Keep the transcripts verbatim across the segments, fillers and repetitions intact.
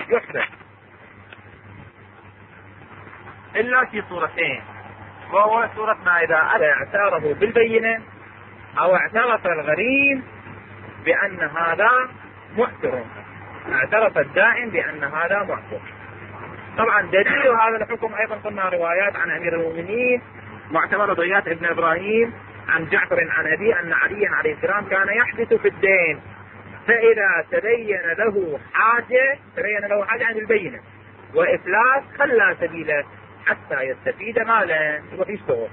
يحدث إلا في صورتين، وهو صورة ما إذا اعترفوا بالبينة أو اعترف الغريم بأن هذا معتر، اعترف الدائن بأن هذا معتر. طبعا دليل هذا الحكم أيضا قلنا روايات عن أمير المؤمنين معتمر ضياء ابن إبراهيم عن جعفر عن أبي أن عليا عليه السلام كان يحدث في الدين، فإذا تبين له حاجة تبين له حاجة عن البينة وإفلاس خلى سبيله حتى يستفيد مالا ويشتغل.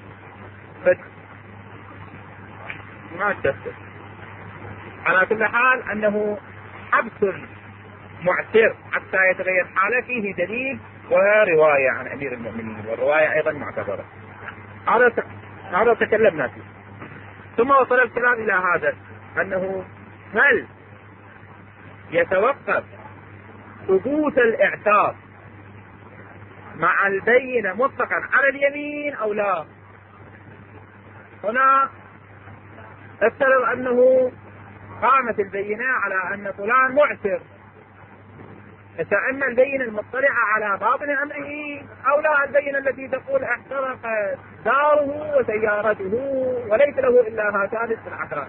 ما تستفيد. على كل حال أنه حبس معتر حتى يتغير حاله فيه دليل ورواية عن أمير المؤمنين، والرواية أيضا معتبرة. هذا هذا تكلمنا فيه. ثم وصل الكلام إلى هذا أنه هل يتوقف ثبوت الاعتراف مع البينة مطلقا على اليمين أو لا؟ هنا افترض أنه قامت البينة على أن فلان معتر، فإما البينة المطلعة على باطن أمره أو لا البينة التي تقول احترقت داره وسيارته وليس له إلا هاتان السلعتان.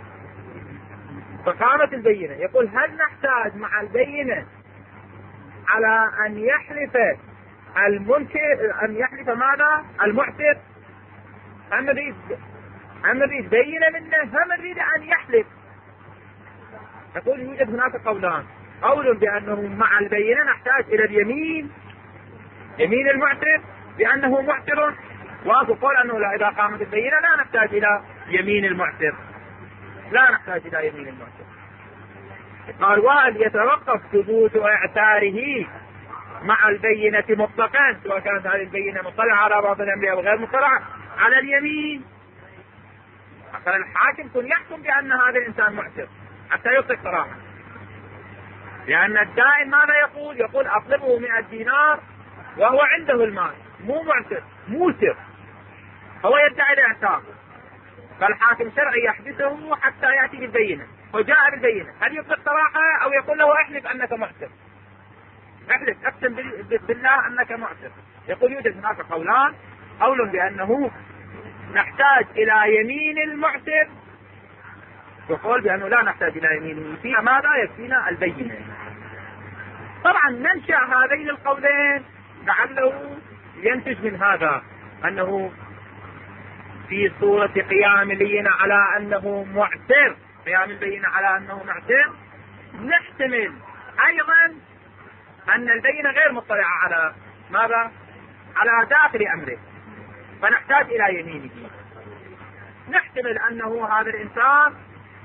فقامت البينة، يقول هل نحتاج مع البينة على أن يحلف المنكر أن يحلف ماذا؟ المعتر، أم نريد أم نريد بينة منه هم نريد أن يحلف؟ يقول يوجد هناك قولان، قول بأنه مع البينة نحتاج إلى اليمين، يمين المعتر بأنه معتر، وقول أنه لا إذا قامت البينة لا نحتاج إلى يمين المعتر، لا نحتاج إلى يمين المعتر. قال وهل يتوقف ثبوت اعتاره مع البينة مطلقا سواء كانت هذه البينة مطلعة على بعض الأمر أو غير مطلعة على اليمين؟ مثلا الحاكم كن يحكم بأن هذا الإنسان معتر حتى يطلق صراحة، لأن الدائن ماذا يقول؟ يقول أطلبه مئة دينار وهو عنده المال، مو معتر موسر، هو يدعي الاعتار، فالحاكم الشرعي يحبسه حتى يأتي بالبينة، وجاء بالبينة هل يطلق صراحة أو يقول له احلف أنك معتر، احلف اقسم بالله أنك معتر؟ يقول يوجد هناك قولان، قول بأنه نحتاج إلى يمين المعتر، وقول بأنه لا نحتاج إلى يمين فيها ماذا يكفينا البينة. طبعا ننشأ هذين القولين لعله ينتج من هذا أنه في صورة قيام البينة على أنه معتر، قيام البينة على أنه معتر، نحتمل أيضا أن البينة غير مطلعة على ماذا؟ على داخل أمره، فنحتاج إلى يمينه. نحتمل أنه هذا الإنسان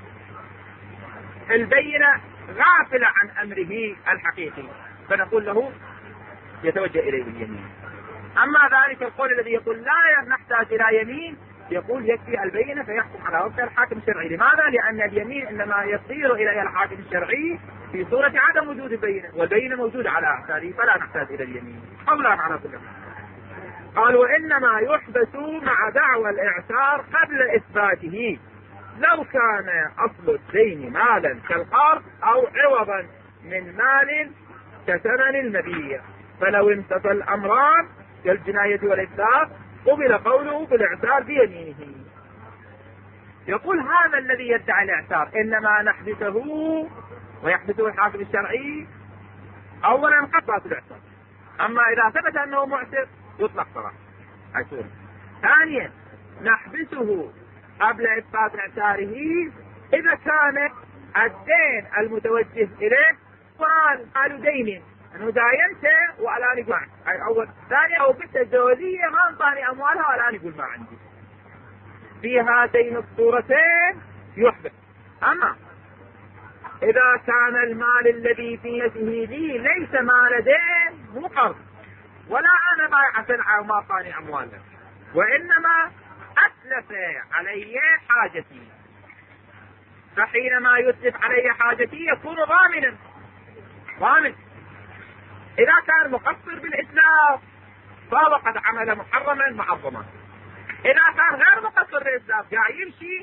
البينة غافلة عن أمره الحقيقي، فنقول له يتوجه إليه باليمين. أما ذلك القول الذي يقول لا نحتاج إلى يمين، يقول يكفي البينة فيحكم على وفق الحاكم الشرعي. لماذا؟ لأن اليمين إنما يصير إلى الحاكم الشرعي في صورة عدم وجود البينة، والبينة موجودة على أعتاره فلا نحتاج إلى اليمين. قولا على كل حال. قال وإنما يحبس مع دعوى الإعتار قبل إثباته لو كان أصل الدين مالا كالقرض أو عوضا من مال كثمن المبيع، فلو انتفى الأمران كالجناية والإتلاف قبل قوله بالإعتار بيمينه. يقول هذا الذي يدعي الإعتار إنما نحبسه ويحبسه الحاكم الشرعي أولا قطعة الإعتار، أما إذا ثبت أنه معتر يطلق صراحة. ثانيا نحبسه قبل إثبات اعتاره إذا كان الدين المتوجه إليه قال قالوا ديني أنه داينته والآن يقول أي أول ثانيا أو بنت الزوجية ما انطاني أموالها والآن يقول ما عندي. في هاتين الصورتين يحبس. أما إذا كان المال الذي في يده لي ليس مال دين مو قرض ولا أنا بايع سلعة وما طاني أموالها، وإنما أتلف علي حاجتي، فحينما يتلف علي حاجتي يكون ضامنا ضامن. إذا كان مقصر بالإتلاف فهو قد عمل محرما معظما، إذا كان غير مقصر بالإتلاف جاء يمشي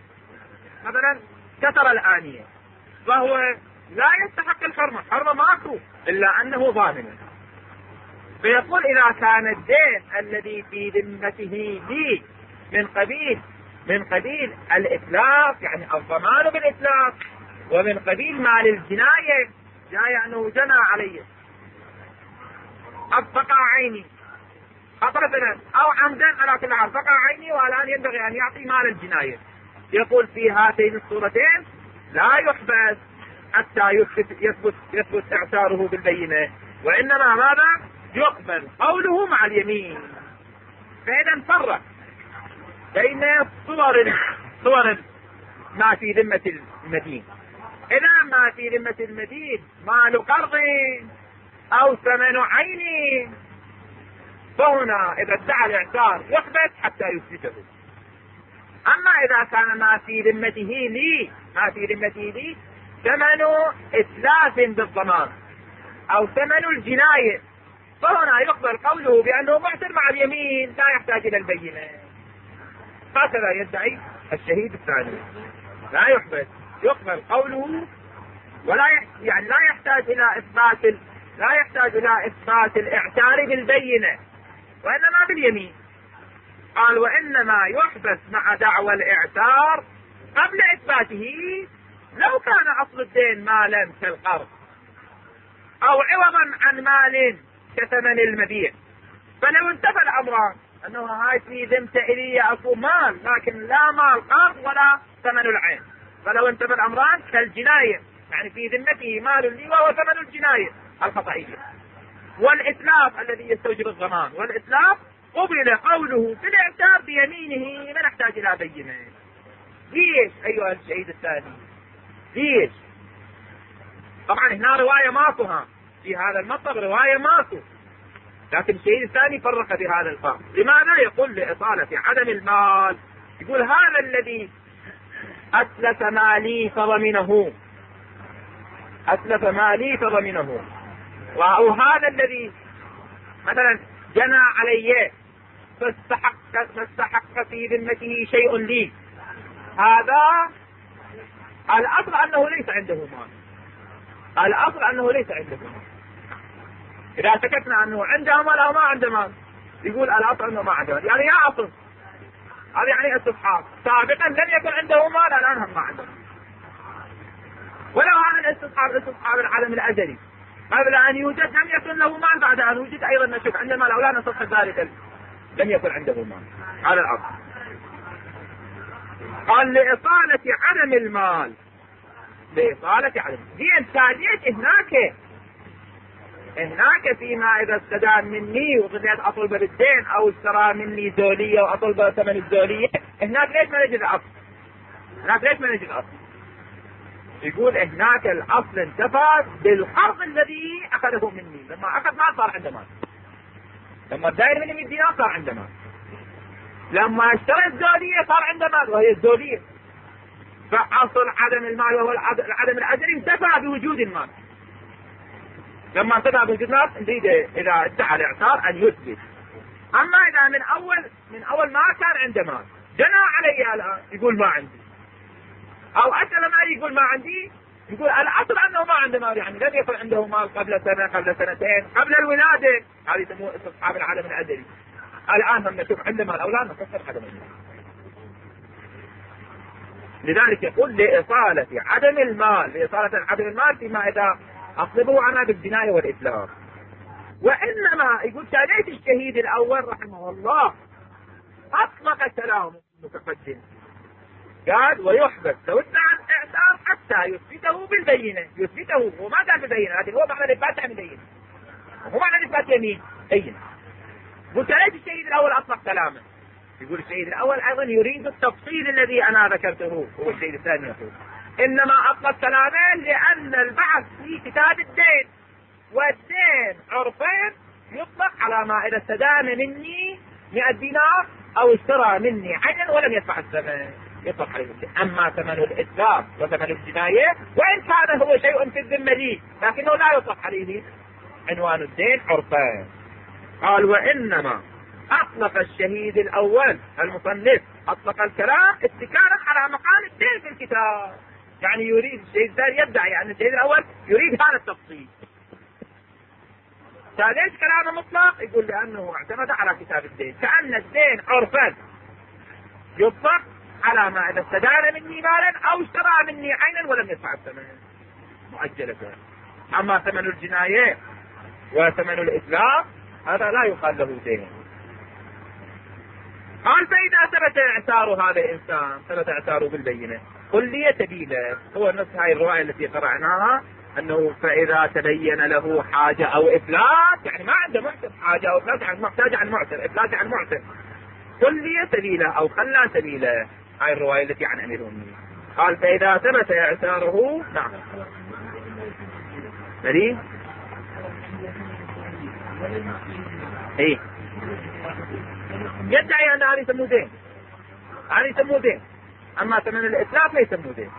ومثلا كسر الآنية فهو لا يستحق الحرمة، حرمة ماكو إلا أنه ضامن. فيقول إذا كان الدين الذي في ذمته لي من قبيل من قبيل الإتلاف، يعني الضمان بالإتلاف، ومن قبيل مال الجناية، جاي أنه جنى علي قد بقى عيني خطأ أو عمدا على كل حال بقى عيني، والآن ينبغي أن يعطي مال الجناية. يقول في هاتين الصورتين لا يحبس حتى يثبت يثبت إعساره بالبينة، وإنما ماذا؟ يقبل قوله مع اليمين. فإذا فرق بين صور صور ما في ذمة المدين. إذا ما في ذمة المدين مال قرض أو ثمن عين، فهنا إذا ادعى الإعسار يحبس حتى يثبته. أما إذا كان ما في ذمته لي ما في ذمته لي ثمن إتلاف بالضمان أو ثمن الجناية، فهنا يقبل قوله بأنه معسر مع اليمين لا يحتاج إلى البينة. هكذا يدعي الشهيد الثاني، لا يحبس، يقبل قوله ولا يعني لا يحتاج إلى إثبات لا يحتاج إلى إثبات الإعسار بالبينة، وإنما باليمين. قال وإنما يحبس مع دعوى الإعسار قبل إثباته لو كان أصل الدين مالا كالقرض أو عوضا عن مال كثمن المبيع. فلو انتفى الأمران أنه هاي في ذمته إلي أكو مال لكن لا مال قرض ولا ثمن العين، فلو انتفى الأمران كالجناية، يعني في ذمته مال لي وهو ثمن الجناية الخطئية، والإتلاف الذي يستوجب الضمان، والإتلاف قبل قوله في الإعسار بيمينه ما نحتاج إلى بينة. ليش أيها الشهيد الثاني؟ ليش؟ طبعا هنا رواية ماكوها في هذا المطلب، رواية ماكو، لكن الشهيد الثاني فرق بهذا الفرق. لماذا؟ يقول لإطالة عدم المال. يقول هذا الذي أتلف مالي فضمنه أتلف مالي فضمنه أو هذا الذي مثلا جنى علي فاستحق, فاستحق في ذمته شيء لي، هذا الأصل أنه ليس عنده مال، الأصل أنه ليس عنده مال. إذا سكتنا أنه عنده مال أو ما عنده مال، يقول الأصل أنه ما عنده مال، يعني يا أصل هذا يعني استصحاب سابقا لم يكن عنده مال، الآن هم ما عنده. ولو هذا الاستصحاب استصحاب العالم الأزلي قبل أن يوجد لم يكن له مال، بعد أن وجد أيضا نشوف عنده مال أو لا نصح ذلك لم يكن عنده مال على الأصل. قال لإطالة عدم المال، لإطالة عدم دي ثانية. هناك هناك فيما إذا استدان مني وظليت أطلب بالدين أو اشترى مني زولية وأطلب ثمن الزولية، هناك ليش ما نجد الأصل؟ هناك ليش ما نجد الأصل؟ يقول هناك الأصل انتفى بالقرض الذي أخذه مني. لما أخذ مال صار عنده مال، لما داير مني مئة دينار صار عنده مال، لما اشترى الزولية صار عنده مال وهي الزولية. فأصل عدم المال وهو العدم الأجري انتفى بوجود المال. لما انتفى بوجود المال نريد إذا ادعى الإعسار أن يثبت. أما إذا من أول من أول ما كان عنده مال جنى علي الآن يقول ما عندي، أو أسأل مالي يقول ما عندي، يقول الأصل أنه ما عنده مال، يعني لم يكن عنده مال قبل سنة قبل سنتين قبل الولادة، هذه يسموه استصحاب العدم الأزلي. الآن هم نشوف عنده مال أو لا نفسر عدم المال. لذلك يقول لإصالة عدم المال، لإصالة عدم المال فيما إذا أطلبه عنها بالجناية والإتلاف. وإنما يقول تاليت الشهيد الأول رحمه الله أطلق كلام المتقدم، قال ويحبس لو ادعى الإعسار حتى يثبته بالبينة. يثبته هو ما قال بالبينة، لكن هو معنى الإثبات عن البينة، هو معنى الإثبات يمين بينة. وتاليت الشهيد الأول أطلق كلامه. يقول الشهيد الأول أيضا يريد التفصيل الذي أنا ذكرته، هو الشهيد الثاني يقول إنما أطلق كلامه لأن البحث في كتاب الدين، والدين عرفين يطلق على ما إذا استدان مني مئة دينار أو اشترى مني عينا ولم يدفع الثمن يطلق عليه الدين. أما ثمن الإتلاف وثمن الجناية وإن كان هو شيء في الذمة لي لكنه لا يطلق عليه عنوان الدين عرفين. قال وإنما أطلق الشهيد الأول المصنف أطلق الكلام اتكالا على مقام الدين في الكتاب، يعني يريد الشهيد الثاني يدعي أن الشهيد الأول يريد هذا التفصيل. ليش كلامه مطلق؟ يقول لأنه اعتمد على كتاب الدين، كأن الدين عرفا يطلق على ما إذا استدان مني مالا أو اشترى مني عينا ولم يدفع الثمن مؤجلة. أما ثمن الجناية وثمن الإتلاف هذا لا يقال له دين. قال فإذا ثبت اعتار هذا الإنسان، ثبت اعتاره بالبينة كلية تبينه، هو نفس هاي الرواية التي قرأناها أنه فإذا تبين له حاجة أو إفلاس، يعني ما عنده معتر حاجة أو إفلاس، يعني محتاج عن معتر، إفلاس عن معتر، كلية سبيله أو خلى سبيله. هاي الرواية التي عن أمير المؤمنين. قال فإذا ثبت اعتاره، نعم مريض ايه يدعي ان هذا يسموه دين، هذا يسموه دين، اما ثمن الاتلاف لا يسموه دين.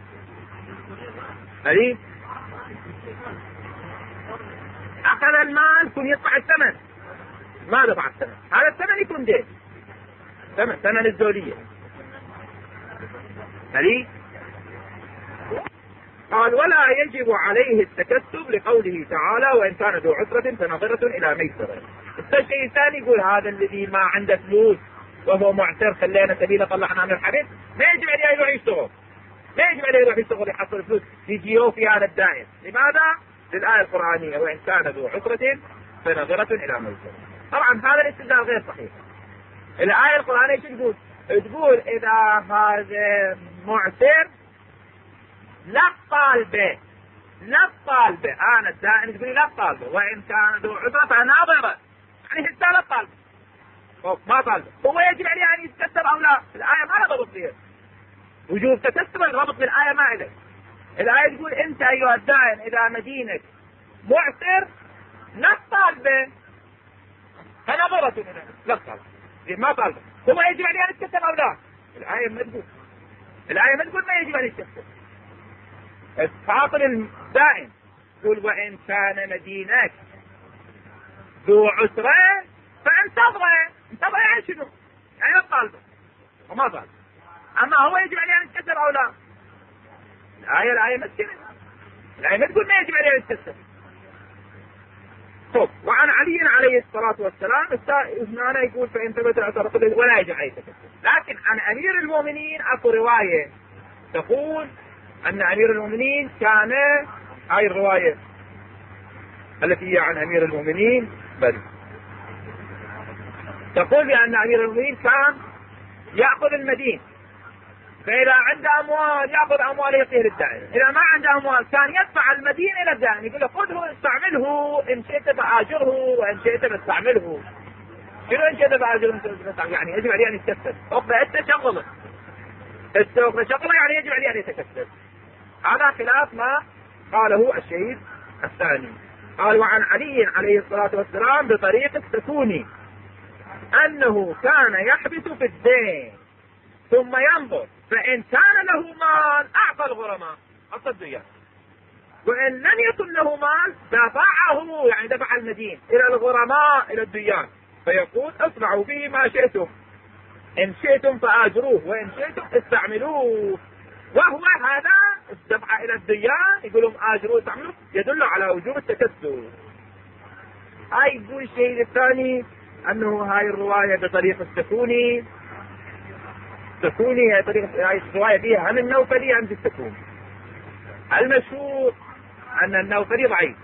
مريض اخذ المال يكون يدفع الثمن، ما دفع الثمن، هذا الثمن يكون دين، ثمن ثمن الزولية. مريض قال ولا يجب عليه التكسب لقوله تعالى وإن كان ذو عسرة فنظرة إلى ميسرة. الشيء الثاني يقول هذا الذي ما عنده فلوس وهو معتر خلينا سبيله طلعنا من الحبس، ما يجب عليه يروح يشتغل، ما يجب عليه يروح يشتغل يحصل فلوس يجيو في هذا الدائم. لماذا؟ للآية القرآنية وإن كان ذو عسرة فنظرة إلى ميسرة. طبعا هذا الاستدلال غير صحيح. الآية القرآنية شو تقول؟ تقول إذا هذا معتر لا طالبه، لا طالبه، انا الدائن تقولي لا طالبه وان كان ذو عذر فناظره، يعني حتى لا طالبه ما طالبه، هو يجب عليه ان يتكسب او لا؟ الايه ما لها ضبط فيها وجوب تكسب، الربط بالايه ما له. الايه تقول انت ايها الدائن اذا مدينك معسر لا طالبه فنظرة منه، لا طالبه ما طالبه، هو يجب عليه ان يتكسب او لا؟ الايه ما تقول، الايه ما تقول ما يجب عليه يتكسب. الفاطر الدائم يقول وإن كان مدينك ذو عسرة فانتظره، انتظره يعني شنو؟ يعني لا طالبه وما طالب، اما هو يجب عليه ان يتكسب او لا؟ الآية الآية مسكنة، الآية ما تقول ما يجب عليه ان يتكسب. طب وعن علي عليه الصلاة والسلام هنا يقول فإن ثبت اعترف ولا يجب عليه التكسب، لكن عن أمير المؤمنين اكو رواية تقول أن أمير المؤمنين كان، هاي الرواية التي هي عن أمير المؤمنين بل تقول بأن أمير المؤمنين كان يأخذ المدين، فإذا عنده أموال يأخذ أموال يعطيه للدائن، إذا ما عنده أموال كان يدفع المدين إلى الدائن يقول له خذه استعمله إن شئت بآجره وإن شئت بستعمله. شنو إن شئت بآجره يعني يجب عليه أن يتكسب، أخذ أنت شغله، أخذ شغله يعني يجب عليه أن يتكسب. هذا خلاف ما قاله الشهيد الثاني. قال وعن علي عليه الصلاة والسلام بطريق السكوني أنه كان يحبس في الدين ثم ينظر فإن كان له مال أعطى الغرماء الصدية، وإن لم يكن له مال دفعه يعني دفع المدين إلى الغرماء إلى الديان، فيقول اصنعوا به ما شئتم إن شئتم فآجروه وإن شئتم استعملوه. وهو هذا الدفع إلى الديان يقولون آجروه استعملوه يدل على وجوب التكسب. هاي يقول الشيء الثاني أنه هاي الرواية بطريق السكوني، السكوني هي طريقة هاي الرواية فيها هم النوفلي هم السكوني. المشهور أن النوفلي ضعيف،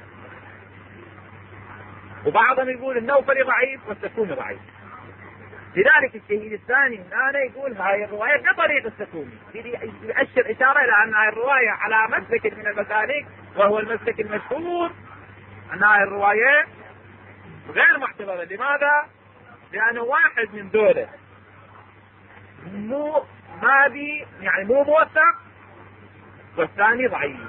وبعضهم يقول النوفلي ضعيف والسكوني ضعيف، لذلك الشهيد الثاني هنا يقول هاي الرواية بطريق السكوني، يؤشر إشارة إلى أن هاي الرواية على مسلك من المسالك وهو المسلك المشهور، أن هاي الرواية غير معتبرة. لماذا؟ لأنه واحد من دولة مو ما بي يعني مو موثق والثاني ضعيف.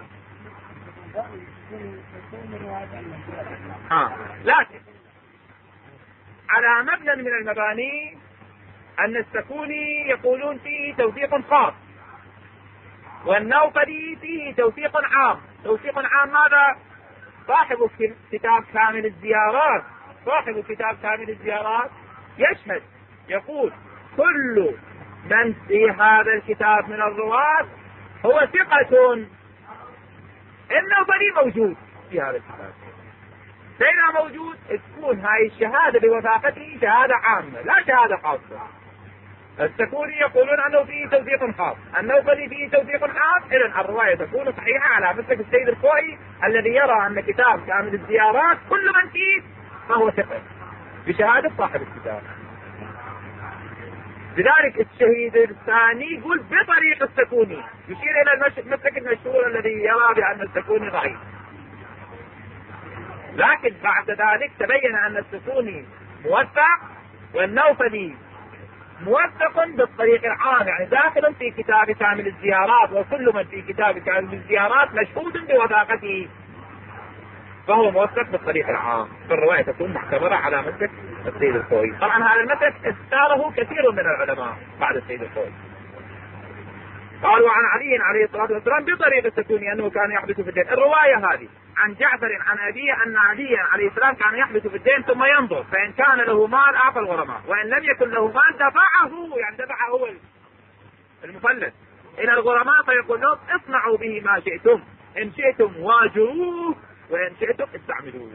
ها لكن على مبنى من المباني أن السكوني يقولون فيه توثيق خاص والنوفلي فيه توثيق عام. توثيق عام ماذا؟ صاحب كتاب كامل الزيارات، صاحب كتاب كامل الزيارات يشهد يقول كل من في هذا الكتاب من الرواة هو ثقة، النوفلي موجود في هذا الكتاب. فإذا موجود تكون هاي الشهادة بوثاقته شهادة عامة لا شهادة خاصة. السكوني يقولون أنه فيه توثيق خاص، النوفلي فيه توثيق خاص، إذن الرواية تكون صحيحة على مسلك السيد الخوئي الذي يرى أن كتاب كامل الزيارات كل من فيه فهو ثقة بشهادة صاحب الكتاب. لذلك الشهيد الثاني يقول بطريق السكوني، يشير إلى المسلك المشهور الذي يرى بأن السكوني ضعيف. لكن بعد ذلك تبين أن السكوني موثق والنوفلي موثق بالطريق العام، يعني داخل في كتاب كامل الزيارات، وكل من في كتاب كامل الزيارات مشهود بوثاقته فهو موثق بالطريق العام، فالرواية تكون معتبرة على مسلك السيد الخوئي. طبعا هذا المسلك اختاره كثير من العلماء بعد السيد الخوئي. قالوا عن علي عليه الصلاة والسلام بطريق السكوني أنه كان يحدث في الدين. الرواية هذه عن جعفر عن أبيه أن عليا عليه السلام كان يحدث في الدين ثم ينظر، فإن كان له مال أعطى الغرماء، وإن لم يكن له مال دفعه، يعني دفعه هو المفلس إلى الغرماء، فيقول لهم اصنعوا به ما شئتم، إن شئتم واجروه وإن شئتم استعملوه.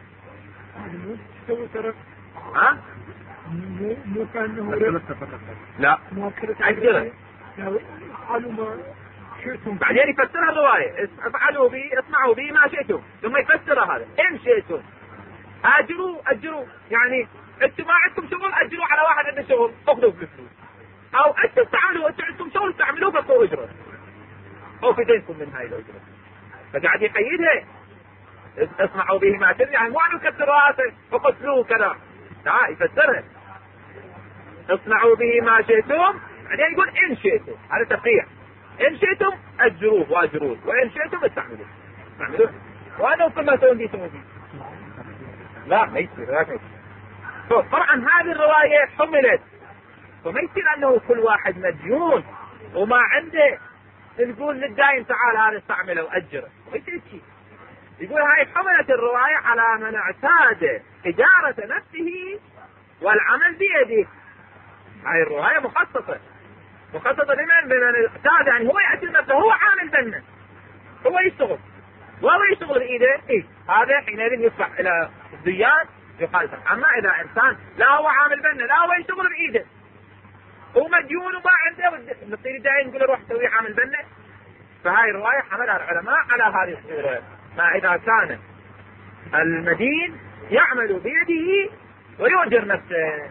ها؟ مو كأنه لا أجره قالوا ما شئتم، بعدين يفسرها الرواية افعلوا به اصنعوا به ما شئتم، ثم يفسرها هذا إن شئتم أجروا أجروا، يعني أنتم ما عندكم شغل أجروا على واحد عنده شغل أخذوا بالفلوس، أو أنتم تعملوا أنتم عندكم شغل تعملوه فاخذوا أجرة أو في دينكم من هاي الأجرة. فقاعد يقيدها اصنعوا به ما شئتم، يعني مو عنه كسر راسه وقتلوه كذا، لا يفسرها اصنعوا به ما شئتم، بعدين يقول إن شئتم، هذا تفريع، إن شئتم أجروه واجروه وإن شئتم استعملوه استعملوه، وأنا كل ما تسوون دي تسوون دي لا ما يصير. لا يصير. طبعا هذه الرواية حملت، وما يصير أنه كل واحد مديون وما عنده نقول للداين تعال هذا استعمله وأجره، ما يصير شيء. يقول هاي حملت الرواية على من اعتاد إدارة نفسه والعمل بيده. هاي الرواية مخصصة مخصصة لمن؟ لمن اعتاد، يعني هو يعتد نفسه، هو عامل بنه، هو يشتغل وهو يشتغل بإيده، إيه هذا حينئذ يصبح إلى الديان يقال. أما إذا إنسان لا هو عامل بنه لا هو يشتغل بإيده هو مديون وما عنده، نصير الداعي نقول روح سوي عامل بنه. فهاي الرواية حملها العلماء على هذه الصورة، ما إذا كان المدين يعمل بيده ويؤجر نفسه.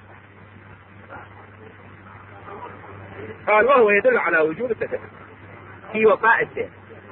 قال وهو يدل على وجوب التكلف في وفاء الدين.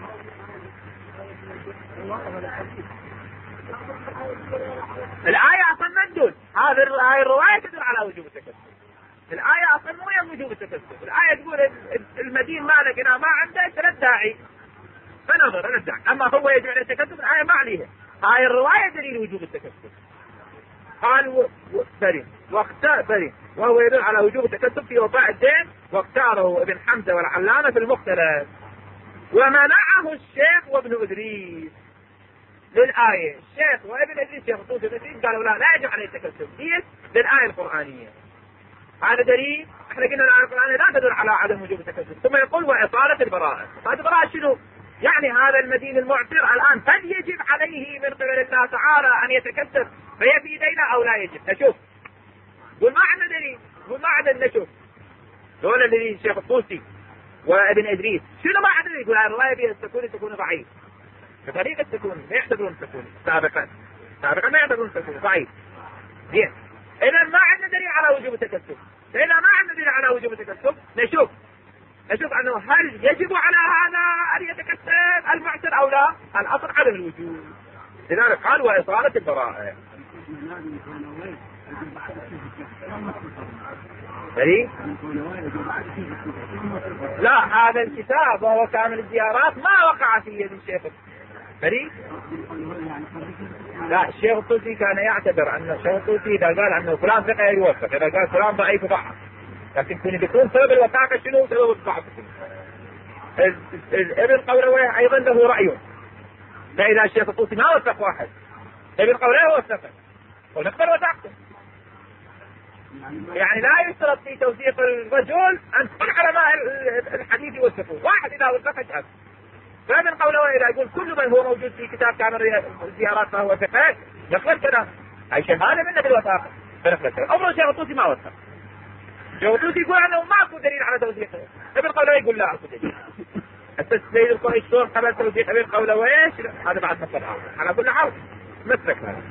الآية أصلا ما تدل، هذه الرواية تدل على وجوب التكلف. الآية أصلا مو يم وجوب التكلف، الآية تقول المدين مالك إذا ما عنده ثلاث داعي فنظر ندع، أما هو يدعو إلى التكلف الآية ما عليها. هاي الرواية دليل وجوب التكلف. قال و... و... بري واختار بري وهو يدل على وجوب التكلف في وفاء الدين، واختاره ابن حمزة والعلامة في المختلف، ومنعه الشيخ وابن إدريس للآية. الشيخ وابن إدريس شيخ طوس ابن إدريس قالوا لا لا يجب عليه التكلف للآية القرآنية. هذا دليل، احنا قلنا الآية القرآنية لا تدل على عدم وجوب التكلف. ثم يقول وإطالة البراءة. هذه البراءة شنو؟ يعني هذا المدين المعسر الآن هل يجب عليه من قبل الله تعالى أن يتكلف فهي في دينه أو لا يجب؟ نشوف. قول ما عندنا دليل، قول ما عندنا نشوف. دول اللي الشيخ الطوسي وابن إدريس شنو ما عندنا؟ يقول الرواية فيها السكون تكون ضعيف. بطريقة السكون ما يعتبرون السكون سابقا سابقا ما يعتبرون السكون ضعيف. زين. إذا ما عندنا دليل على وجوب التكلف. إذا ما عندنا دليل على وجوب التكلف نشوف نشوف أنه هل يجب على هذا أن يتكلف المعسر أو لا؟ الأصل عدم الوجوب. لذلك قال وإطالة البراءة. بري؟ لا هذا الكتاب وهو كامل الزيارات ما وقع في يد الشيخ بري؟ لا الشيخ الطوسي كان يعتبر أن الشيخ الطوسي إذا قال أنه فلان ثقة يوفق، إذا قال فلان ضعيف ضعف، لكن كن بيكون سبب الوثاقة شنو؟ سبب الضعف. ابن قولويه أيضا له رأي، فإذا الشيخ الطوسي ما وثق واحد ابن قولويه وثقه ونقبل وثاقته. يعني لا يشترط في توثيق الرجل أن كل علماء الحديث يوثقوه، واحد إذا وثق اجهل. فابن قولويه إذا يقول كل من هو موجود في كتاب كامل الزيارات فهو ثقة، نقل الكلام، أي شهادة منه بالوثاقة فنقل الكلام. أمر الشيخ الطوسي ما وثق، الشيخ الطوسي يقول أنه ماكو دليل على توثيقه، ابن قولوي يقول لا أكو دليل. السيد القريش شلون قبل توثيق ابن قولوي؟ هذا بعد مسألة آخر، على كل حال مسلك هذا.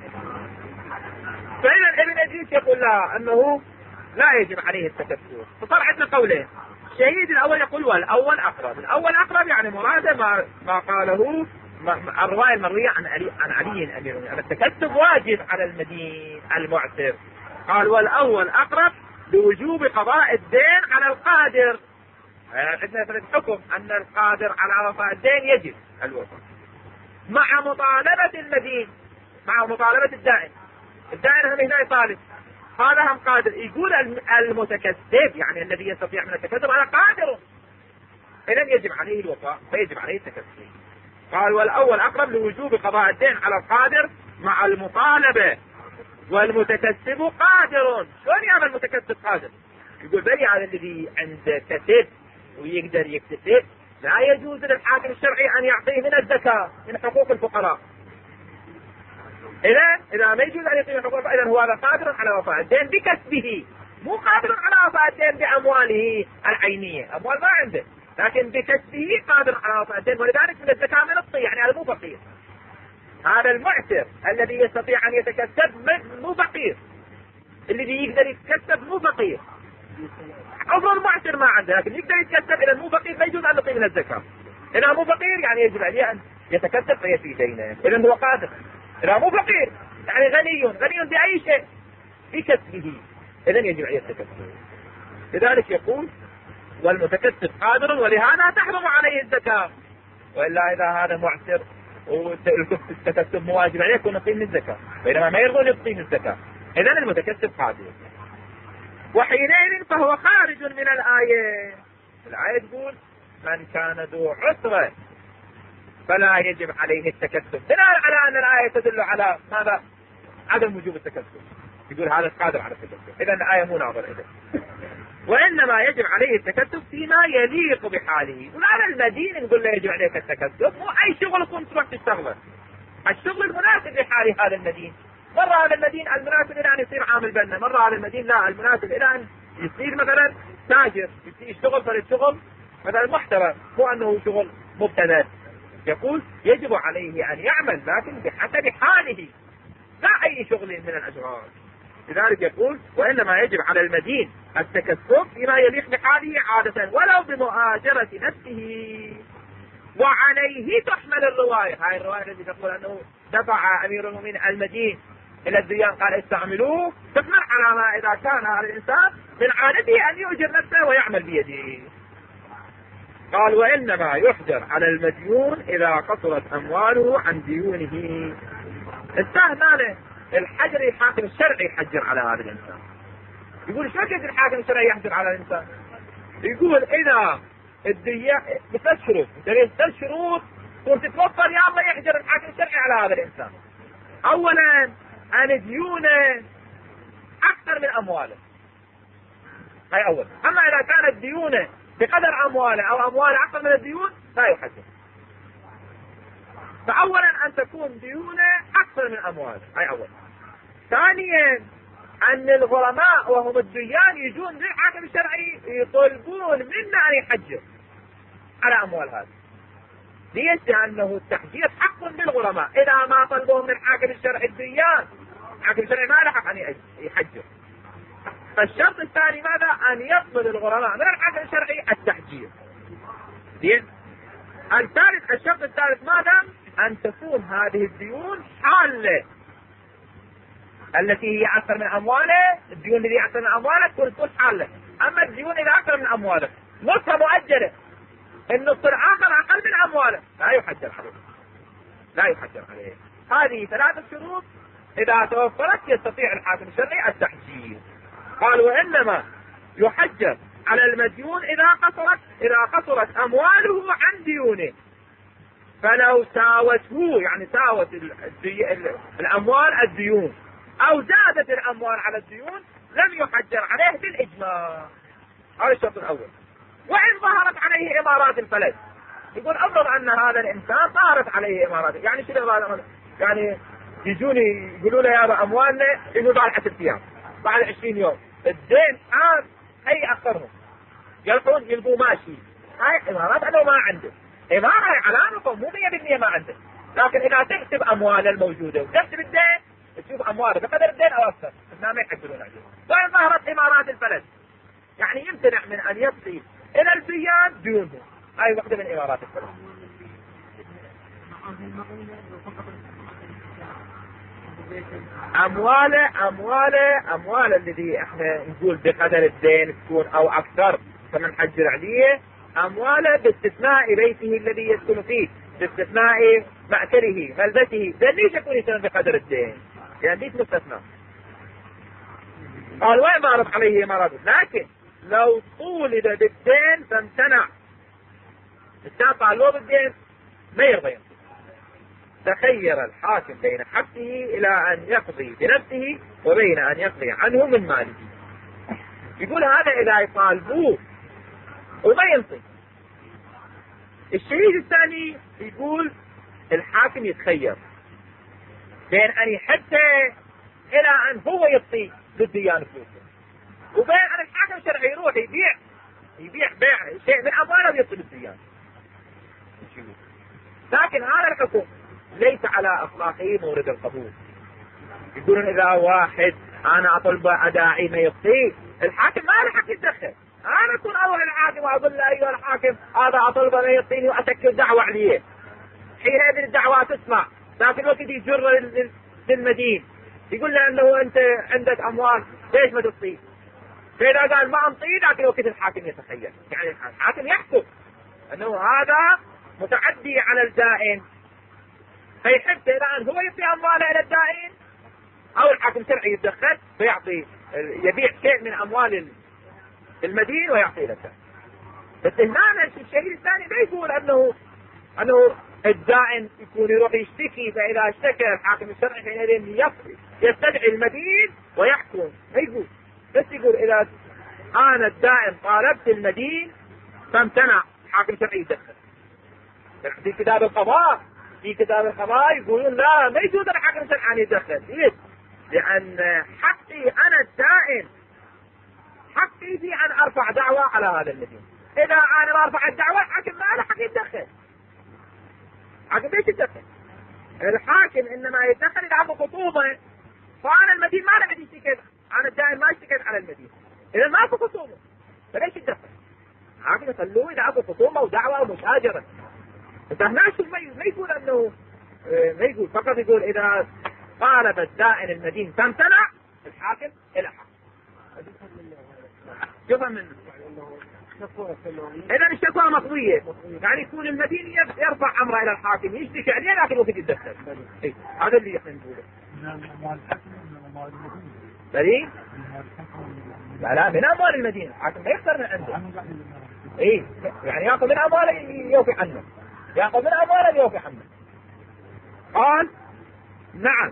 فإذا ابن إدريس يقول لا، أنه لا يجب عليه التكسر. فصار عندنا قولين، الشهيد الأول يقول والأول أقرب، الأول أقرب يعني مراده ما ما قاله ما الرواية المروية عن علي عن علي أمير المؤمنين، التكسب واجب على المدين المعسر. قال والأول أقرب بوجوب قضاء الدين على القادر. عندنا في الحكم أن القادر على وفاء الدين يجب الوفاء مع مطالبة المدين، مع مطالبة الدائن. الدائن هم هنا يطالب، هذا هم قادر. يقول المتكسب يعني الذي يستطيع من التكسب هذا قادر، إذن يجب عليه الوفاء فيجب عليه التكسب. قال والأول أقرب لوجوب قضاء الدين على القادر مع المطالبة، والمتكسب قادر. شلون يعمل المتكسب قادر؟ يقول بلي هذا الذي عنده كسب ويقدر يكتسب لا يجوز للحاكم الشرعي أن يعطيه من الزكاة من حقوق الفقراء. إذا إذا ما يجوز أن يعطيه من حقوق الفقراء، إذا هو هذا قادر على وفاء الدين بكسبه، مو قادر على وفاء الدين بأمواله العينية، أموال ما عنده، لكن بكسبه قادر على وفاء الدين. ولذلك من الزكاة من الطي، يعني هذا مو فقير، هذا المعسر الذي يستطيع أن يتكسب مو فقير، الذي يقدر يتكسب مو فقير. عذر المعسر ما عنده لكن يقدر يتكسب، إذا مو فقير ما يجوز أن نعطيه من الزكاة. إذا مو فقير يعني يجب عليه أن يتكسب فيفي دينه، إذا هو قادر. إذا مو فقير يعني غني، غني بأي شيء بكسبه، إذا يجب عليه التكسب. لذلك يقول والمتكسب قادر ولهذا تحرم عليه الزكاة، وإلا إذا هذا معسر والتكسب مواجب عليه يكون نقيم الزكاة، بينما ما يرضون يقيم الزكاة. إذا المتكسب قادر، وحينئذ فهو خارج من الآية. الآية تقول من كان ذو عسرة فلا يجب عليه التكسب، بناء على أن الآية تدل على ماذا؟ عدم وجوب التكسب. يقول هذا قادر على التكسب، إذا الآية مو ناظر إليه. وإنما يجب عليه التكسب فيما يليق بحاله. وهذا المدين نقول له يجب عليك التكسب، مو أي شغل كنت تروح تشتغله، الشغل المناسب لحال هذا المدين. مرة هذا المدين المناسب إلى أن يصير عامل بنا، مرة هذا المدين لا المناسب إلى أن يصير مثلا تاجر، يشتغل فرد شغل مثلا محترم، مو أنه شغل مبتذل. يقول يجب عليه أن يعمل لكن بحسب حاله، لا أي شغل من الأشغال. لذلك يقول وإنما يجب على المدين التكسب فيما يليق بحاله عادة ولو بمؤاجرة نفسه. وعليه تحمل الرواية، هاي الرواية التي تقول أنه دفع أمير المؤمنين المدين إلى الديان قال استعملوه، تحمل على ما إذا كان هذا الإنسان من عادته أن يؤجر نفسه ويعمل بيده. قال وإنما يحجر على المديون إذا قصرت أمواله عن ديونه. السهم ماله الحجر، الحاكم الشرعي يحجر على هذا الإنسان. يقول شو كيف الحاكم الشرعي يحجر على الإنسان؟ يقول إذا الدية بثلاث شروط، ثلاث شروط وتتوفر يا الله يحجر الحاكم الشرعي على هذا الإنسان. أولا أن ديونه أكثر من أمواله، هاي أول. أما إذا كانت ديونه بقدر أمواله أو أمواله أكثر من الديون لا يحجر. فأولا أن تكون ديونه أكثر من أمواله، هاي أول. ثانيا أن الغرماء وهم الديان يجون للحاكم الشرعي يطلبون منا أن يحجر على أموال هذه. ليش؟ لأنه التحجير حق للغرماء، إذا ما طلبوه من الحاكم الشرعي الديان الحاكم الشرعي ما له حق أن يحجر. فالشرط الثاني ماذا؟ أن يطلب الغرماء من الحاكم الشرعي التحجير. زين. الثالث الشرط الثالث ماذا؟ أن تكون هذه الديون حالة، التي هي أكثر من أمواله، الديون التي أكثر من أمواله تكون حالة. أما الديون إذا أكثر من أمواله نصها مؤجلة، النص الآخر أقل من أمواله لا يحجر عليه، لا يحجر عليه. هذه ثلاثة شروط إذا توفرت يستطيع الحاكم الشرعي التحجير. قال وإنما يحجر على المديون إذا قصرت إذا قصرت أمواله عن ديونه، فلو ساوته يعني ساوت الأموال الديون أو زادت الأموال على الديون لم يحجر عليه بالإجماع. هذا الشرط الأول. وإن ظهرت عليه إمارات الفلس، يقول أفضل أن هذا الإنسان ظهرت عليه إمارات، يعني شنو يعني يجوني يقولوا له يا اموالنا، يقول بعد عشرة ايام بعد عشرين يوم الدين حار، هي اخرهم يلقون يلقوا ماشي. هاي امارات انه ما عنده امارة علامة مو مية بالمية ما عنده، لكن اذا تحسب امواله الموجودة وتحسب الدين تشوف امواله بقدر الدين او اكثر، الناس ما يحجرون عليه. وين ظهرت امارات البلد؟ يعني يمتنع من ان يبقي الى البيان ديونه. هاي واحدة من امارات البلد. امواله امواله امواله الذي احنا نقول بقدر الدين تكون او اكثر فمن حجر عليه، امواله باستثناء بيته الذي يسكن فيه، باستثناء مأكله ملبسه، ليش يكون يسكن بقدر الدين؟ يعني ليش مستثنى؟ قال وين ما رد عليه مرض، لكن لو طولب بالدين فامتنع. الشاطع لو بالدين ما يرضى يمتنع. تخير الحاكم بين حبسه الى ان يقضي بنفسه وبين ان يقضي عنه من ماله. يقول هذا اذا يطالبوه وما ينطي. الشيء الثاني يقول الحاكم يتخير بين ان يحبسه الى ان هو يعطي للديان فلوسه، وبين ان الحاكم الشرعي يروح يبيع يبيع بيع شيء من امواله ويعطي للديان. لكن هذا الحكم ليس على اطلاقه مورد القبول. يقولون اذا واحد انا اطلبه اداعي ما يعطيه، الحاكم ما له حق يتدخل. انا اكون اول الحاكم واقول له ايها الحاكم هذا اطلبه ما يعطيني واشكل دعوه عليه. حين هذه الدعوه تسمع، لكن وقت يجر للمدين يقول له انه انت عندك اموال ليش ما تعطيه؟ فاذا قال ما انطيه، لكن وقت الحاكم يتخيل، يعني الحاكم يحكم انه هذا متعدي على الدائن، فيحب الان هو يعطي امواله الى الدائن او الحاكم الشرعي يتدخل فيعطي يبيع شيء من اموال المدين ويعطي الى الدائن. بس هنا الشيء الثاني ما يقول انه انه الدائن يكون يروح يشتكي، فاذا اشتكى الحاكم الشرعي حينئذ يستدعي المدين ويحكم. ما يقول، بس يقول اذا انا الدائن طالبت المدين فامتنع، الحاكم الشرعي يتدخل. في كتاب القضاء في كتاب القضاء يقولون لا ما يجوز الحاكم الشرعي ان يتدخل. ليش؟ لان حقي انا الدائن، حقي في ان ارفع دعوة على هذا المدين. اذا انا ارفع الدعوة الحاكم ما له حق يتدخل. الحاكم ليش يتدخل؟ الحاكم انما يتدخل اذا عنده خصومه، فانا المدين ما له يشتكي، انا الدائن ما اشتكيت على المدين، اذا ما في خصومه فليش يتدخل؟ الحاكم يخلوه اذا عنده خصومه ودعوة ومشاجرة. فهنا شو ما يقول انه ما يقول فقط، يقول اذا طالب الدائن المدين فامتنع الحاكم الى حق. شوف من اذا الشكوى مقضية، يعني يكون المدين يرفع امره الى الحاكم يشتكي عليه لكن وقت يتدخل. إيه؟ هذا اللي احنا نقوله. بريء؟ لا لا من اموال المدينة، الحاكم ما يخسر من عنده. ايه يعني ياخذ من امواله يوفي عنه، ياخذ من امواله يوفي عنه. قال نعم،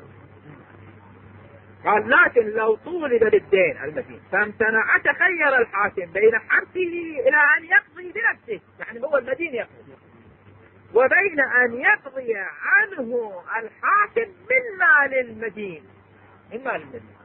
قال لكن لو طولب للدين المدين فامتنع تخير الحاكم بين حبسه الى ان يقضي بنفسه، يعني هو المدين يقضي، وبين ان يقضي عنه الحاكم من مال المدين، من مال المدين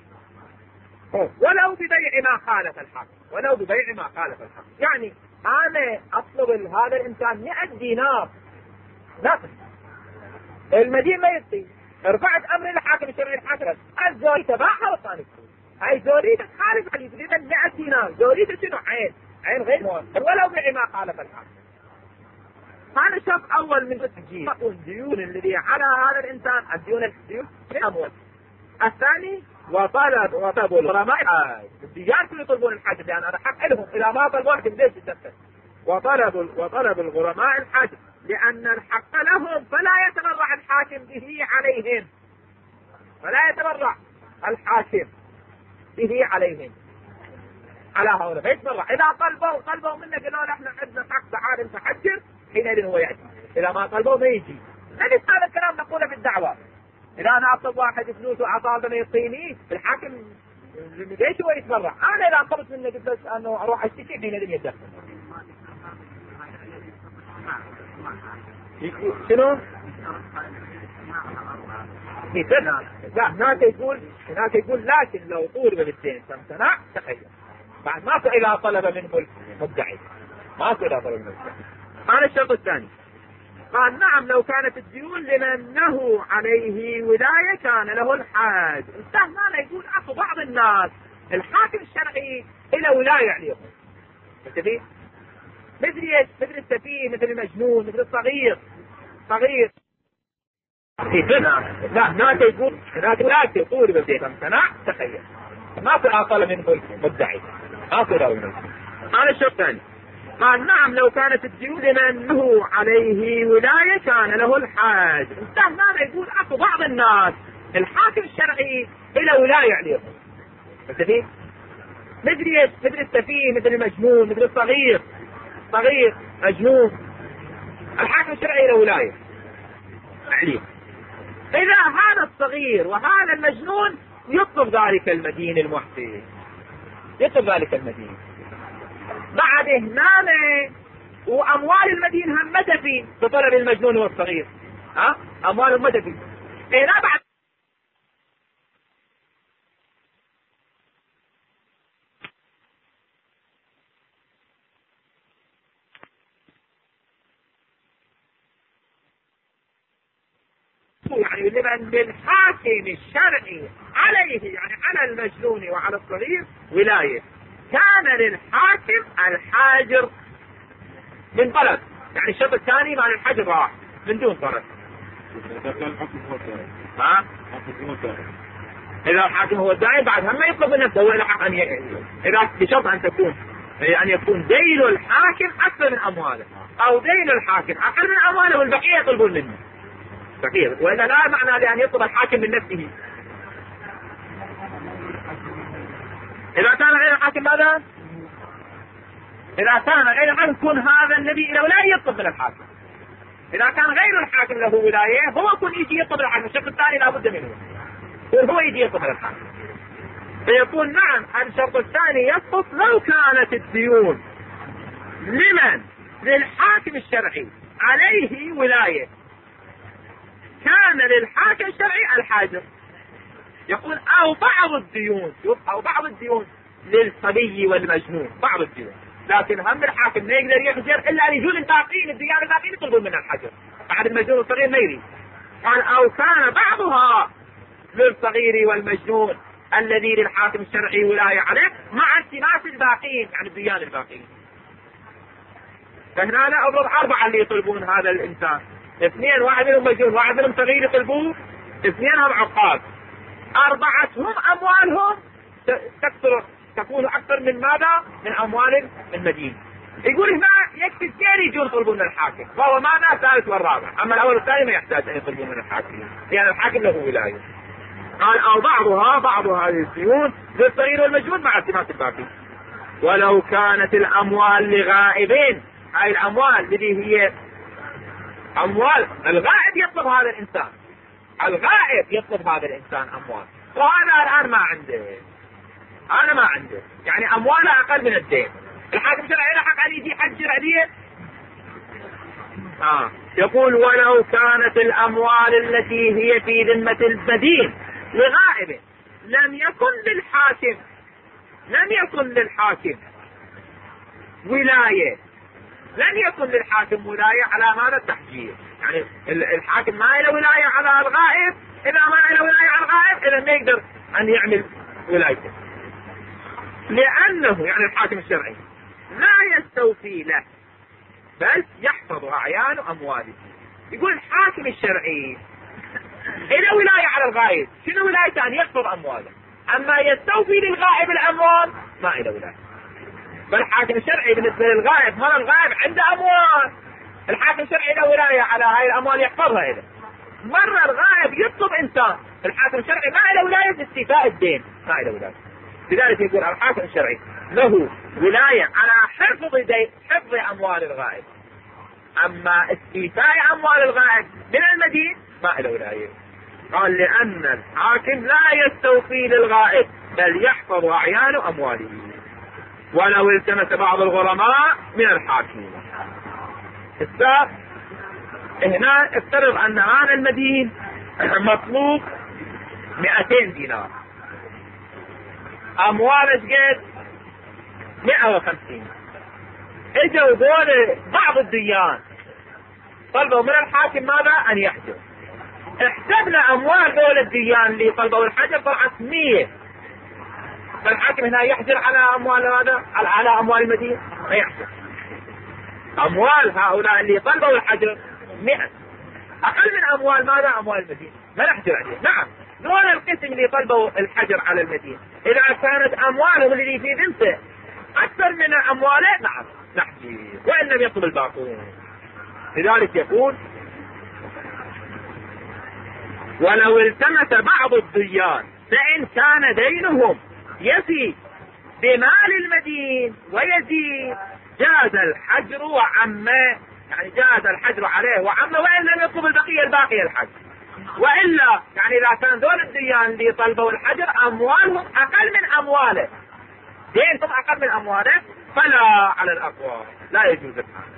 ولو ببيع ما خالف الحاكم، ولو ببيع ما خالف الحاكم. يعني انا اطلب هذا الانسان مئة دينار نقد، المدين ما يعطي، رفعت امر الحاكم الشرعي، الحاكم الزوري تبعها والثاني هاي زوري تخالف عليه تريد مئة دينار، زوري شنو؟ عين عين غير مؤثر ولو بيع ما خالف الحاكم. هذا شرط اول من التسجيل، الديون الذي على هذا الانسان، الديون الديون الاموال. الثاني وطلب وطلب الغرماء، الديار كانوا يطلبون الحاجب لان هذا حق لهم، اذا ما طلبوا واحد ليش يتدخل؟ وطلب وطلب الغرماء الحاجب لان الحق لهم فلا يتبرع الحاكم به عليهم، فلا يتبرع الحاكم به عليهم على هؤلاء، فيتبرع. اذا طلبوا طلبوا منك قالوا احنا عندنا حق تعال انت حجر، حينئذ هو ياتي، اذا ما طلبوا ما يجي. ليش هذا الكلام نقوله في الدعوه؟ اذا انا اطلب واحد فلوس وعطاه ما يعطيني، الحاكم ليش هو يتبرع؟ انا اذا طلبت منه قلت بس انه اروح اشتكي حينئذ يتدخل. شنو؟ لا هناك يقول هناك يقول لكن لو طولب بالدين فامتنع تخيل. بعد ماكو إذا طلب منه المدعي، ماكو إذا طلب منه المدعي. هذا الشرط الثاني. قال نعم لو كانت الديون لمن له عليه ولاية كان له الحاج. هنا يقول أخو بعض الناس الحاكم الشرعي له ولاية عليهم، مثل مثل ايش؟ مثل السفيه، مثل المجنون، مثل الصغير صغير. لا هناك يقول هناك هناك يقول بالدين امتنع تخيل، ماكو اقل منه المدعي، ماكو اقل منه. هذا الشرط الثاني. قال نعم لو كانت الديون لمن له عليه ولاية كان له الحاج. هنا يقول اخو بعض الناس الحاكم الشرعي له ولاية عليهم، مثل مثل ايش؟ مثل السفيه، مثل المجنون، مثل الصغير صغير مجنون. الحاكم الشرعي له ولاية عليه. إذا هذا الصغير وهذا المجنون يطلب ذلك المدين المحسن، يطلب ذلك المدين. بعد هنا وأموال المدين هم مدفي بطلب المجنون والصغير، ها أموال مدفي. هنا بعد يعني لمن للحاكم الشرعي عليه، يعني على المجنون وعلى الصغير ولاية، كان للحاكم الحاجر من طلب. يعني الشرط الثاني مع الحجر راح من دون طلب. ها؟ إذا الحاكم هو الداعي بعد هم يطلب من نفسه ولا حق أن ي... إذا بشرط أن تكون أن يكون دين الحاكم أكثر من أمواله، أو دين الحاكم أقل من أمواله والبقية يطلبون منه. بقية. وإلا لا معنى لأن يطلب الحاكم من نفسه. إذا كان غير الحاكم ماذا؟ إذا كان غير الحاكم يكون هذا الذي له ولاية يطلب من الحاكم. إذا كان غير الحاكم له ولاية هو يكون يجي يطلب من الحاكم. الشرط الثاني لا بد منه، هو يجي يطلب من الحاكم. فيقول نعم الشرط الثاني يسقط لو كانت الديون لمن للحاكم الشرعي عليه ولاية كان للحاكم الشرعي الحاجر. يقول او بعض الديون، او بعض الديون للصبي والمجنون، بعض الديون، لكن هم الحاكم ما يقدر يحجر الا لجول الباقين، الديان الباقين يطلبون من الحجر، بعد المجنون والصغير ما يريد. قال او كان بعضها للصغير والمجنون الذي للحاكم الشرعي ولاية عليه مع التماس الباقين، يعني الديان الباقين. فهنا انا اضرب اربعة اللي يطلبون هذا الانسان، اثنين واحد منهم مجنون واحد منهم صغير يطلبوه، اثنين هم عقاب، اربعتهم اموالهم تكثر تكون اكثر من ماذا؟ من اموال المدين. يقول هنا يكفي اثنين يجون يطلبون من الحاكم، وهو معناه الثالث والرابع، اما الاول والثاني ما يحتاج ان يطلبون من الحاكم، لان يعني الحاكم له ولايه. قال او بعضها بعض هذه الديون للصغير والمجنون مع التماس الباقي. ولو كانت الاموال لغائبين، هاي الاموال التي هي اموال الغائب يطلب هذا الانسان، الغائب يطلب هذا الانسان اموال، وهذا الان ما عنده، انا ما عنده، يعني امواله اقل من الدين. الحاكم الشرعي له حق ان يجي يحجر عليه. اه يقول ولو كانت الاموال التي هي في ذمة المدين لغائب لم يكن للحاكم لم يكن للحاكم ولاية لن يكن للحاكم ولاية على ماذا؟ التحجير. يعني الحاكم ما له ولاية على الغائب، إذا ما له ولاية على الغائب إذا ما يقدر أن يعمل ولايته، لأنه يعني الحاكم الشرعي لا يستوفي له بل يحفظ أعيان أمواله. يقول الحاكم الشرعي له ولاية على الغائب، شنو ولايته؟ أن يحفظ أمواله، أما يستوفي للغائب الأموال ما له ولاية. فالحاكم الشرعي بالنسبة للغائب، هذا الغائب عنده أموال، الحاكم الشرعي له ولاية على هاي الأموال يحفظها. إذا مرة الغائب يطلب إنسان، الحاكم الشرعي ما له ولاية باستيفاء الدين، ما له ولاية. لذلك يقول الحاكم الشرعي له ولاية على حفظ دين، حفظ أموال الغائب، أما استيفاء أموال الغائب من المدين ما له ولاية. قال لأن الحاكم لا يستوفي للغائب بل يحفظ أعيان أمواله، ولو التمس بعض الغرماء من الحاكم. السابق هنا افترض أن هذا المدين مطلوب مئتين دينار، اموال قد مئة وخمسين. اجوا دول بعض الديان طلبوا من الحاكم ماذا؟ ان يحجر. احسبنا اموال دول الديان اللي طلبوا الحجر طلعت مية، فالحاكم هنا يحجر على اموال هذا على اموال المدينة؟ ما يحجر. اموال هؤلاء اللي طلبوا الحجر مئة، اقل من اموال ماذا؟ اموال المدينة، ما نحجر عليه. نعم دول القسم اللي طلبوا الحجر على المدينة اذا كانت اموالهم اللي في ذمته اكثر من امواله نعم نحجر، وان لم يطلب الباقون. لذلك يقول ولو التمس بعض الديان فإن كان دينهم يفي بمال المدين ويزيد جاز الحجر وعمه، يعني جاز الحجر عليه وعمه وإن لم يطلب البقية الباقي الحجر. وإلا يعني إذا كان دول الديان اللي طلبوا الحجر أموالهم أقل من أمواله، دينهم أقل من أمواله، فلا على الأقوى لا يجوز الحجر.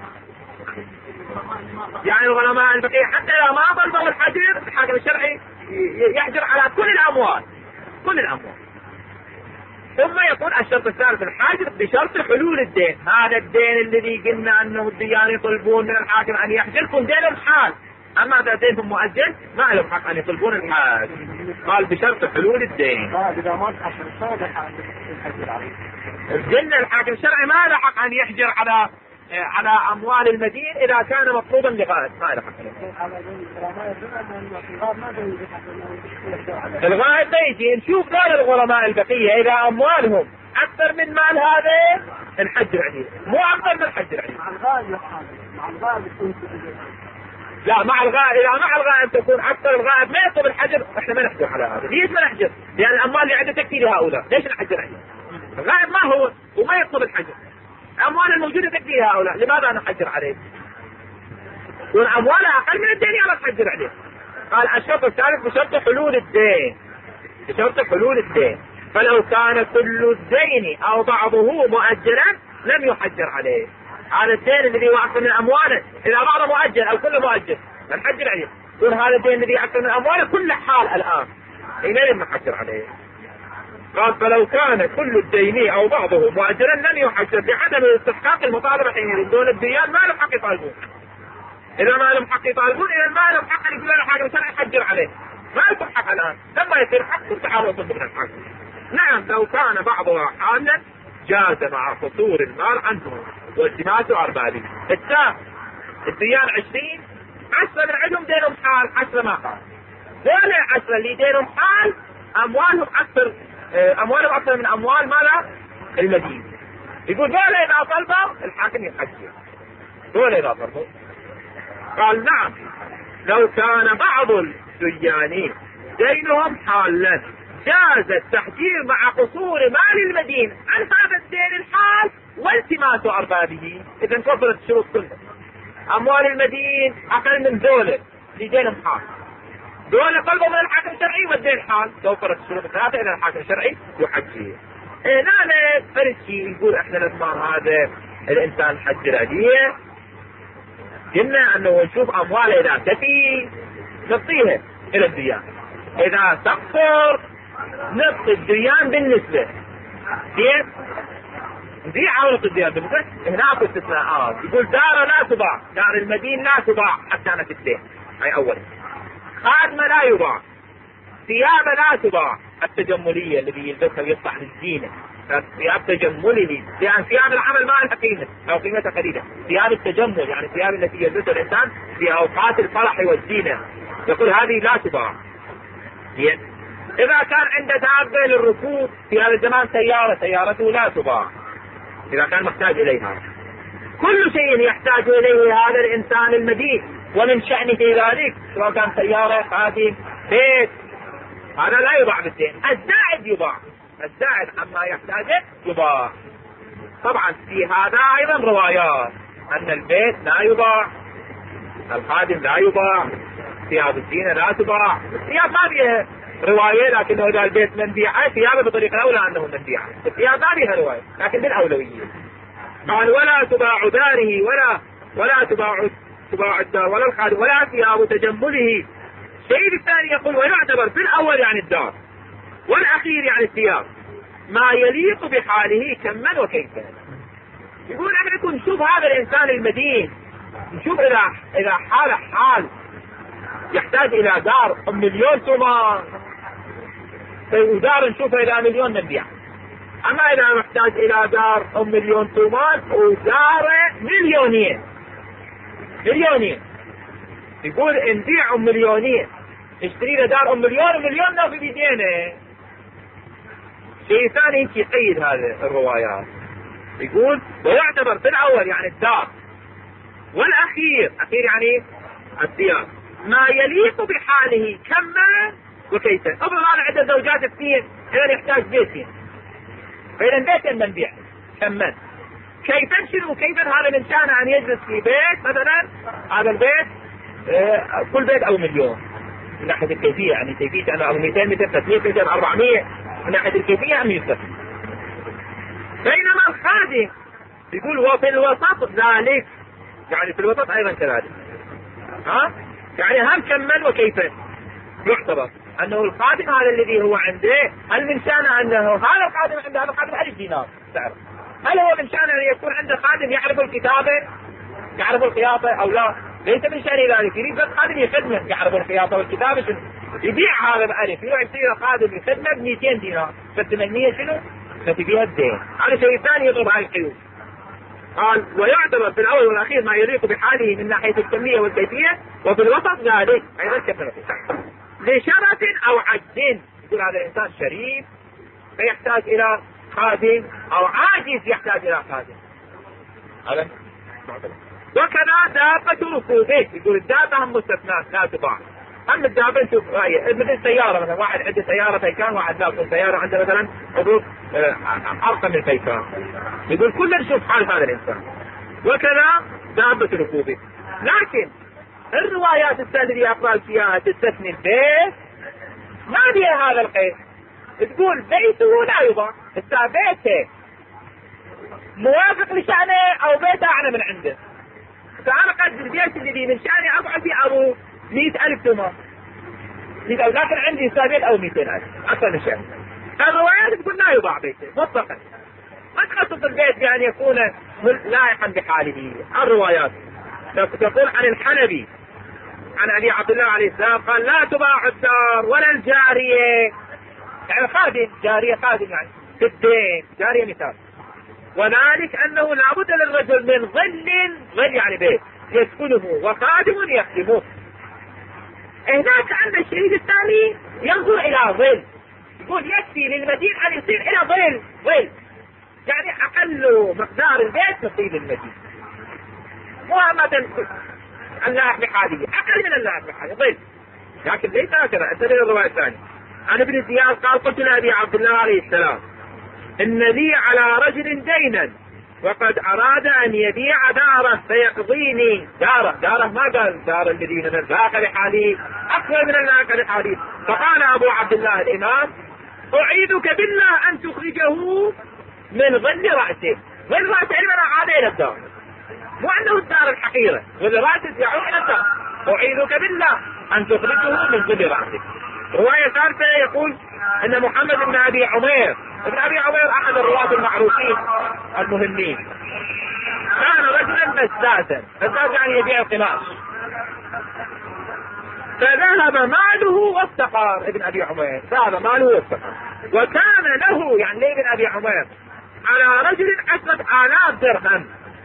يعني الغرماء البقية حتى إذا ما طلبوا الحجر الحاكم الشرعي يحجر على كل الأموال، كل الأموال. ثم يكون الشرط الثالث الحاجر بشرط حلول الدين. هذا الدين الذي قلنا أنه الديان يطلبون من الحاكم أن يحجر يكون دين حال، أما إذا دينهم مؤجل ما لهم حق أن يطلبون الحاج. قال بشرط حلول الدين. إذا ما تحصل الصوت الحجر عليه. قلنا الحاكم الشرعي ما له حق أن يحجر على على أموال المدين إذا كان مطلوبا لغائب، ما له حق. الغائب ما يجي. نشوف دول الغرماء البقية إذا أموالهم أكثر من مال هذا الحجر عليه، مو أكثر من الحجر عليه. مع الغائب مع الغائب لا مع الغائب، إذا مع الغائب تكون أكثر الغائب ما يطلب الحجر، إحنا ما نحجر على هذا. ليش ما نحجر؟ لأن الأموال اللي عنده تكفي لهؤلاء، ليش نحجر عليه؟ الغائب ما هو وما يطلب الحجر، الأموال الموجودة تكفي هؤلاء، لماذا نحجر عليه؟ يكون أموالها أقل من الدين يلا نحجر عليه. قال الشرط الثالث بشرط حلول الدين، بشرط حلول الدين. فلو كان كل الدين أو بعضه مؤجلا لم يحجر عليه. هذا الدين الذي هو أكثر من أمواله إذا بعضه مؤجل أو كله مؤجل نحجر عليه. يكون هذا الدين الذي أكثر من أمواله كل حال الآن حينئذ نحجر عليه. قال فلو كان كل الدين أو بعضه مؤجلا لم يحجر بعدم استحقاق المطالبة حينئذ. دون الديان ما لهم حق يطالبون، إذا ما لهم حق يطالبون إذا ما لهم حق يقولون الحاكم الشرعي يحجر عليه، ما لهم حق الآن. لما يصير حق تعالوا وطلبوا من الحاكم. نعم لو كان بعضها حالا جاز مع قصور المال عنه والتماس أربابه. الساق الديان عشرين، عشرة من عندهم دينهم حال، عشرة ما قال. دول عشرة اللي دينهم حال أموالهم أكثر، أموالهم أكثر من أموال مالا المدينة. يقول دول إذا طلبوا الحاكم يحجر، دول إذا طلبوا. قال نعم لو كان بعض الديانين دينهم حالا جاز التحجير مع قصور مال المدين عن هذا الدين الحال والتماس أربابه. إذا توفرت الشروط كلها. أموال المدين أقل من دولة لدينهم حال، دولة طلبوا من الحاكم الشرعي والدين حال، توفرت الشروط الثلاثة إلى الحاكم الشرعي يحجر. إيه لا فرد شيء يقول إحنا لازم هذا الإنسان حجر عليه. قلنا أنه نشوف أمواله إذا تفي نعطيها إلى الديان، إذا تقصر نعطي الديان بالنسبة. كيف؟ نبيع أو نعطي الديان بالنسبة. هنا أكو استثناءات. يقول دار لا تباع، دار المدين لا تباع حتى أنا في الدين، هاي أولا. خادمة لا يباع، ثيابة لا تباع التجملية الذي يلبسها ويصلح للزينة، ثياب تجملي، لأن ثياب العمل ما لها قيمة أو قيمتها قليلة. ثياب التجمل يعني الثياب التي يلبسها الإنسان في أوقات الفرح والزينة، يقول هذه لا تباع. إذا كان عنده دابة للركوب في هذا الزمان سيارة، سيارته لا تباع إذا كان محتاج إليها. كل شيء يحتاج إليه هذا الإنسان المدين ومن شأنه ذلك، سواء كان سيارة، خادم، بيت، هذا لا يباع بالدين. الزائد يباع، الزائد عما يحتاجه يباع. طبعا في هذا أيضا روايات أن البيت لا يباع، الخادم لا يباع، ثياب الزينة لا تباع. الثياب ما فيها رواية، لكنه إذا البيت منبيعة ثيابه بطريقة أولى أنه منبيعة. الثياب ما فيها رواية لكن بالأولوية. قال ولا تباع داره ولا ولا تباع تباع الدار ولا الخادم ولا ثياب تجمله الشيء الثاني يقول ويعتبر في الأول يعني الدار والأخير يعني الثياب ما يليق بحاله كما وكيفا. يقول أنا نكون نشوف هذا الإنسان المدين، نشوف إذا إذا حاله حال يحتاج إلى دار مليون تومان ودار نشوفها إلى مليون نبيع، أما إذا محتاج إلى دار أم مليون تومان ودار مليونين مليونين، يقول نبيع أم مليونين اشتري له دار أم مليون ومليون ناس بيدينه. شيء ثاني يقيد هذه الروايات، يقول ويعتبر في الأول يعني الدار والأخير أخير يعني الثياب ما يليق بحاله كما وكيفا. افرض هذا عنده زوجات اثنين إذا يحتاج بيتين، فإذا بيتين منبيع كما كيفا شنو كيفا هذا من شأنه أن يجلس في بيت مثلا هذا البيت اه كل بيت أو مليون من ناحية الكيفية، يعني كيفية أنا أو مئتين مئتين ثلاثمئة مئتين أربعمئة من ناحية الكيفية أم يوسف. بينما الخادم يقول وفي الوسط ذلك، يعني في الوسط أيضا كذلك، ها يعني هم كمن وكيفا يعتبر أنه الخادم هذا الذي هو عنده هل من شأنه أنه هذا الخادم عنده هذا الخادم ألف دينار تعرف، هل هو من شأنه أن يكون عنده خادم يعرف الكتابة يعرف الخياطة أو لا؟ ليس من شأنه ذلك، يريد بس خادم يخدمه يعرف الخياطة والكتابة شنو يبيع هذا بألف يروح يصير خادم يخدمه ب مئتين دينار فالثمانية شنو فتبيها الدين. هذا شيء ثاني يضرب هاي القيود. قال ويعتبر في الأول والأخير ما يليق بحاله من ناحية الكمية والكيفية وفي الوسط ذلك أيضا كفر لشرف أو عجز. يقول هذا الإنسان شريف فيحتاج إلى خادم أو عاجز يحتاج إلى خادم. هذا وكذا دابة ركوبه، يقول الدابة هم مستثنات لا تباع. أما الدابة نشوف مثل السيارة مثلا واحد عنده سيارة فيكان واحد لا سيارة عنده مثلا حدود أرقى من فيكان، يقول كلنا نشوف حال هذا الإنسان. وكذا دابة ركوبه. لكن الروايات الثانية اللي أقرأ فيها تستثني البيت ما بيها هذا القيد، تقول بيته لا يباع، بيته موافق لشأنه أو بيته أعلى من عنده، فأنا قد البيت الذي من شأني أبعد فيه أبو مئة ألف تومان لكن عندي سابيت أو مئتين ألف أكثر من شأنه. الروايات تقول لا يباع بيته مطلقا، ما تخصص البيت بأن يكون لايقا بحاله. الروايات تقول عن الحنبي عن أبي عبد الله عليه السلام قال لا تباع الدار ولا الجارية، يعني خادم جارية خادم يعني في الدين جارية مثال، وذلك أنه لابد للرجل من ظل ظل يعني بيت يسكنه وخادم يخدمه. هناك عند الشريط الثاني ينظر إلى ظل، يقول يكفي للمدين أن يصير إلى ظل ظل يعني أقل مقدار البيت نصيب المدين مهمة اللائق بحاله أقل من اللائق بحاله ظل، لكن ليس هكذا. انتبه للرواية الثانية عن ابن زياد قال قلت لأبي عبد الله عليه السلام إن لي على رجل دينا وقد أراد أن يبيع داره فيقضيني داره داره ما قال دار المدينة ذاك بحالي أكثر من ذاك بحالي. فقال أبو عبد الله الإمام أعيذك بالله أن تخرجه من ظل رأسه. ظل رأسه علمنا عاد إلى الدار مو أنه الدار الحقيرة، ظل رأسه يعود إلى الدار. أعيذك بالله أن تخرجه من ظل رأسه. رواية ثالثة يقول أن محمد بن أبي عمير ابن أبي عمير أحد الرواة المعروفين المهمين كان رجلا بساسا، بساس يعني يبيع القماش، فذهب ماله وافتقر. ابن أبي عمير ذهب ماله وافتقر، وكان له يعني ليه ابن أبي عمير على رجل عشرة آلاف درهم.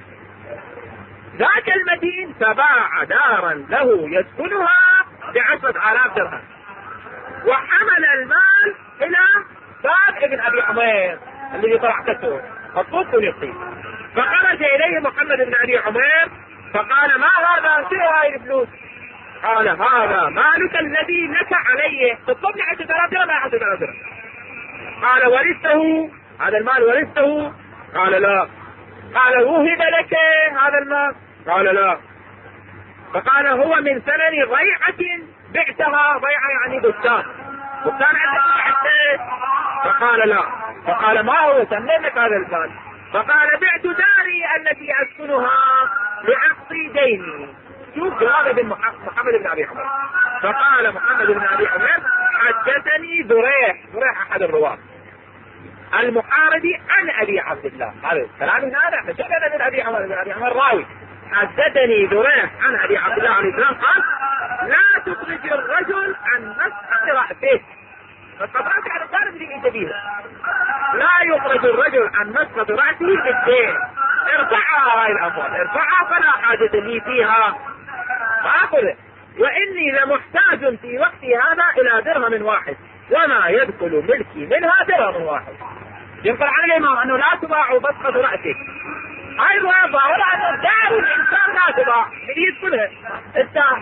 ذاك المدين فباع دارا له يسكنها بعشرة آلاف درهم وحمل المال إلى باب ابن أبي عمير الذي طلع كسره الطوف واليقين. فخرج إليه محمد بن أبي عمير فقال ما هذا شنو هاي الفلوس؟ قال هذا مالك الذي لك عليه، تطلبني عشرة آلاف درهم ما عشرة آلاف درهم. قال ورثته هذا المال ورثته؟ قال لا. قال وهب لك هذا المال؟ قال لا. فقال هو من ثمن ضيعة بعتها، ضيعة يعني بستان، بستان عندك بعته؟ فقال لا. فقال ما هو سميتك هذا المال؟ فقال بعت داري التي أسكنها لأقضي ديني. شوف جواب ابن محمد بن أبي عمر، فقال محمد بن ابي عمر حدثني ذريح، ذريح احد الرواه المحاربي عن ابي عبد الله، هذا كلام هذا فشبه من ابي عمر، من ابي عمر راوي حدثني ذريح عن ابي عبد الله عليه السلام قال لا تخرج الرجل عن مسقط راسه، مسقط راسه على الطالب اللي يجي لا يخرج الرجل عن مسقط راسه بالدين، ارفعها هاي الاموال، ارفعها فلا حاجه لي فيها فاخذه، واني لمحتاج في وقتي هذا الى درهم واحد وما يدخل ملكي منها درهم واحد. ينقل عن الامام انه لا تباع مسقط راسه، هاي الروايه ظاهره انه دار الانسان لا تباع، اللي يدخلها الدار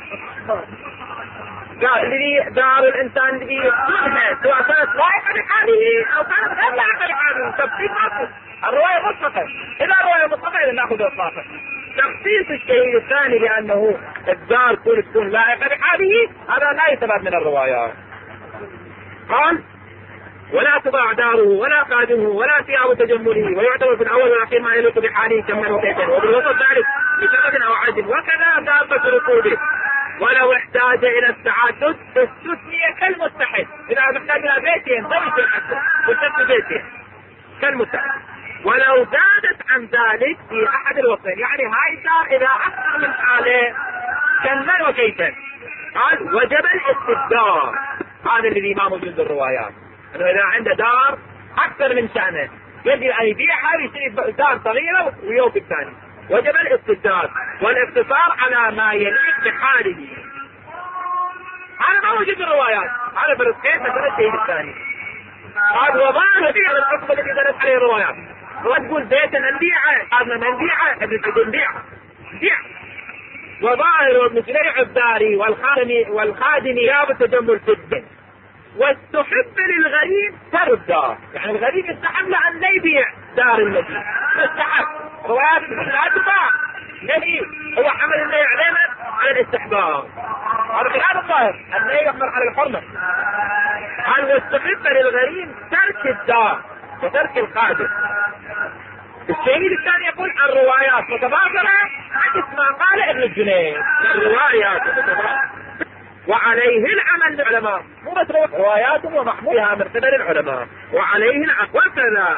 قال الذي دار الانسان الذي يدخلها سواء كانت لائقه بحاله او كانت غير لائقه بحاله، تفصيل مطلق. الروايه مطلقه، اذا الروايه مطلقه اذا ناخذ اطلاقا. تخصيص الشهيد الثاني بانه الدار كل تكون لائقه بحاله هذا لا يستفاد من الروايات. قال ولا تباع داره ولا خادمه ولا ثياب تجمله، ويعتبر في الاول والاخير ما يليق بحاله كما وكيفا، وبالوسط ذلك بسبب او عدل، وكذا دابه ركوبه ولو احتاج الى التعدد استثني كالمستحد، اذا محتاج الى بيتين ضمن الحد واستثني بيتين كالمستحد، ولو زادت عن ذلك في احد الوصفين، يعني هاي دار اذا اكثر من حاله كمن وكيفا. قال وجب الاستبدار، هذا الذي ما موجود بالروايات، انه اذا عنده دار اكثر من شأنه يجب ان يبيعها ويشتري دار صغيره ويوفي الثاني، وجب الاستبداد والاقتصار على ما يليق بحاله، هذا ما موجود بالروايات، هذا بالرسخين مثل الشيء الثاني. قال وظاهر فيها الحكم الذي دلت عليه الروايات، وتقول بيتا نبيعه هذا نبيعه ابن تقول بيعه بيع، وظاهر ابن سليع الداري والخادم والخادم ياب التجمل في الدين، واستحب للغريب ترد، يعني الغريب يستحب له ان لا يبيع دار المدينه، يستحب روايات لا تباع نبي هو حمل النهي علينا على الاستحباب، هذا خلاف الظاهر النهي يحمل على الحرمه. قال واستحب للغريب ترك الدار وترك الخادم. الشهيد الثاني يقول الروايات متبادرة عكس ما قال ابن الجنيد، الروايات متبادرة وعليه العمل للعلماء، مو بس رواياتهم ومحمولها من قبل العلماء، وعليه العمل وكذا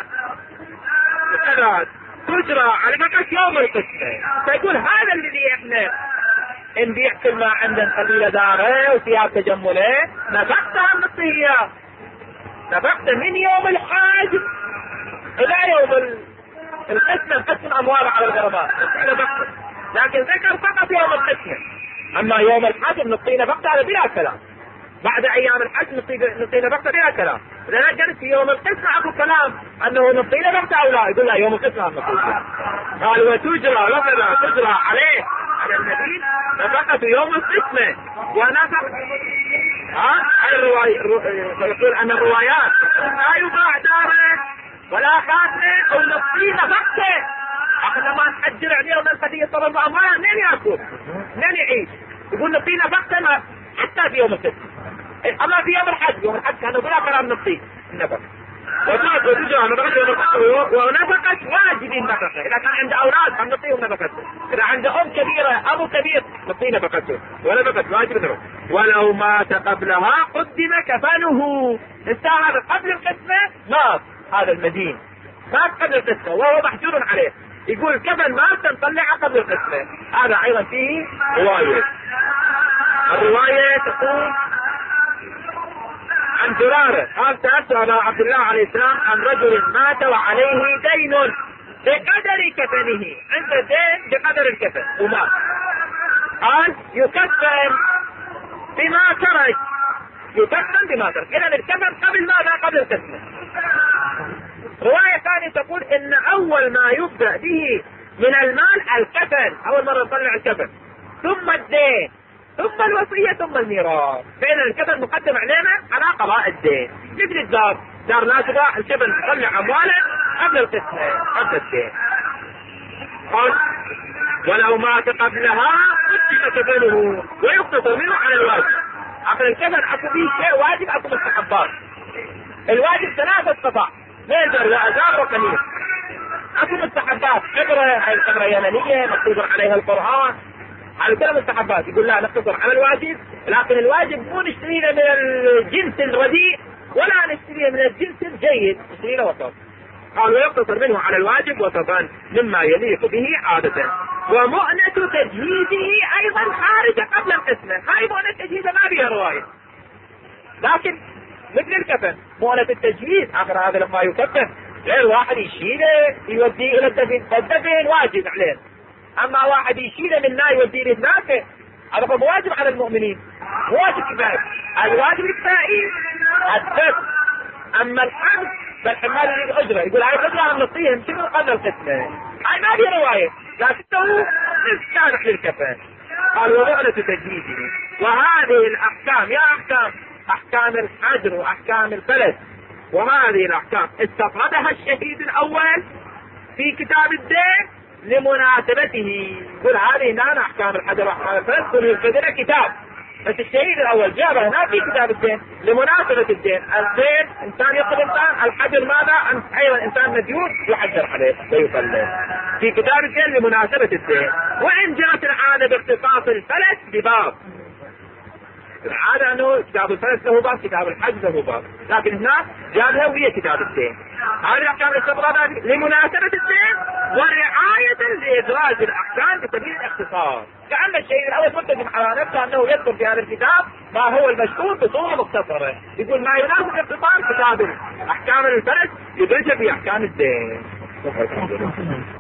وكذا تجرى على فقط يوم القسمة. فيقول هذا الذي احنا نبيع كل ما عندنا قبيلة داره وثياب تجمله نفقتها النصية، نفقت من يوم الحاج الى يوم القسمة، نقسم اموال على الغرباء لكن ذكر فقط يوم القسمة، اما يوم الحج نعطي نفقته هذا بلا كلام، بعد ايام الحج نعطي نفقته بلا كلام. اذا نجد في يوم القسمة اكو كلام انه نعطي نفقته او لا، يقول لا يوم القسمة نعطي. قال وتجرى وكذا تجرى عليه على النبي نفقة يوم القسمة ونفق ها على الرواية، يقول ان الروايات لا يباع داره ولا خاتمه او نعطي نفقته، احنا ما نحجر عليه وما نخليه يطلب باموال منين ياكل؟ منين يعيش؟ يقول نعطي نفقته حتى في يوم القسمة، اما في يوم الحج، يوم الحج كانوا بلا كلام نعطيه النفقة. وتجرى ونفقة واجب النفقة، إذا كان عنده أولاد هم نعطيهم نفقته، إذا عنده أم كبيرة أبو كبير نعطيه نفقته ونفقة واجب النفقة. ولو مات قبلها قدم كفنه، انتهى هذا قبل القسمة مات هذا المدين، مات قبل القسمة وهو محجور عليه، يقول كفن مات نطلعه قبل القسمة، هذا أيضا فيه رواية. الرواية تقول عن درارة قال سألت أبا عبد الله عليه السلام عن رجل مات وعليه دين بقدر كفنه، عنده دين بقدر الكفن ومات، قال يكفن بما ترك، يكفن بما ترك، إذا الكفن قبل ماذا؟ قبل القسمة. رواية ثانية تقول إن أول ما يبدأ به من المال الكفن، أول مرة نطلع الكفن ثم الدين ثم الوصية ثم الميراث، فإن الكفن مقدم علينا على قضاء الدين، مثل الدار، دار لا تباع الكفن تطلع أمواله قبل القسمة قبل الدين. قال ولو مات قبلها قدم كفنه ويقتصر منه على الواجب. عقل الكفن أكو فيه شيء واجب أكو مستحبات، الواجب ثلاثة قطع نيزر وأزار وقميص، أكو مستحبات قبرة، هاي القبرة يمنية مكتوب عليها القرآن، على كل المستحبات يقول لا نقتصر على الواجب، لكن الواجب مو نشتريه من الجنس الرديء ولا نشتريه من الجنس الجيد، نشتريه وسط. قال ويقتصر منه على الواجب وسطا مما يليق به عادة. ومؤنة تجهيزه ايضا خارجة قبل القسمة، هاي مؤنة تجهيزه ما فيها رواية، لكن مثل الكفن مؤنة التجهيز اخر هذا لما يكفن غير واحد يشيله يوديه الى الدفن، فالدفن واجب عليه، اما واحد يشيله من هنا يوديه لهناك هذا هو واجب على المؤمنين، واجب كفاية. الواجب الكفائي الدفن، اما الحمل فالحمال يريد اجره، يقول هاي الاجره انا نعطيهم شنو قبل القسمه، هاي ما في روايه لكنه استانح للكفن. قال ومؤنة تجهيزه. وهذه الاحكام يا احكام احكام الحجر واحكام الفلس، وهذه الاحكام استطردها الشهيد الاول في كتاب الدين لمناسبته، يقول هذه هنا احكام الحجر واحكام الفلس كل كتاب، بس الشهيد الاول جابه هنا في كتاب الدين لمناسبة الدين. الدين انسان يقتل انسان، الحجر ماذا؟ ايضا انسان مديون يحجر عليه ويقلل في كتاب الدين لمناسبة الدين. وان جاءت العادة باختصاص الفلس بباب، العادة انه كتاب الفلس له باب، كتاب الحج له باب، لكن هنا جابها وهي كتاب الدين. هذه الاحكام الاستطرادات لمناسبة الدين ورعاية لادراج الاحكام بسبيل الاختصار، كأن الشيء الاول ملتزم على نفسه انه يذكر في هذا الكتاب ما هو المشهور بصورة مختصرة، يقول ما يناسب الاختصار كتاب احكام الفلس يدرج في احكام الدين.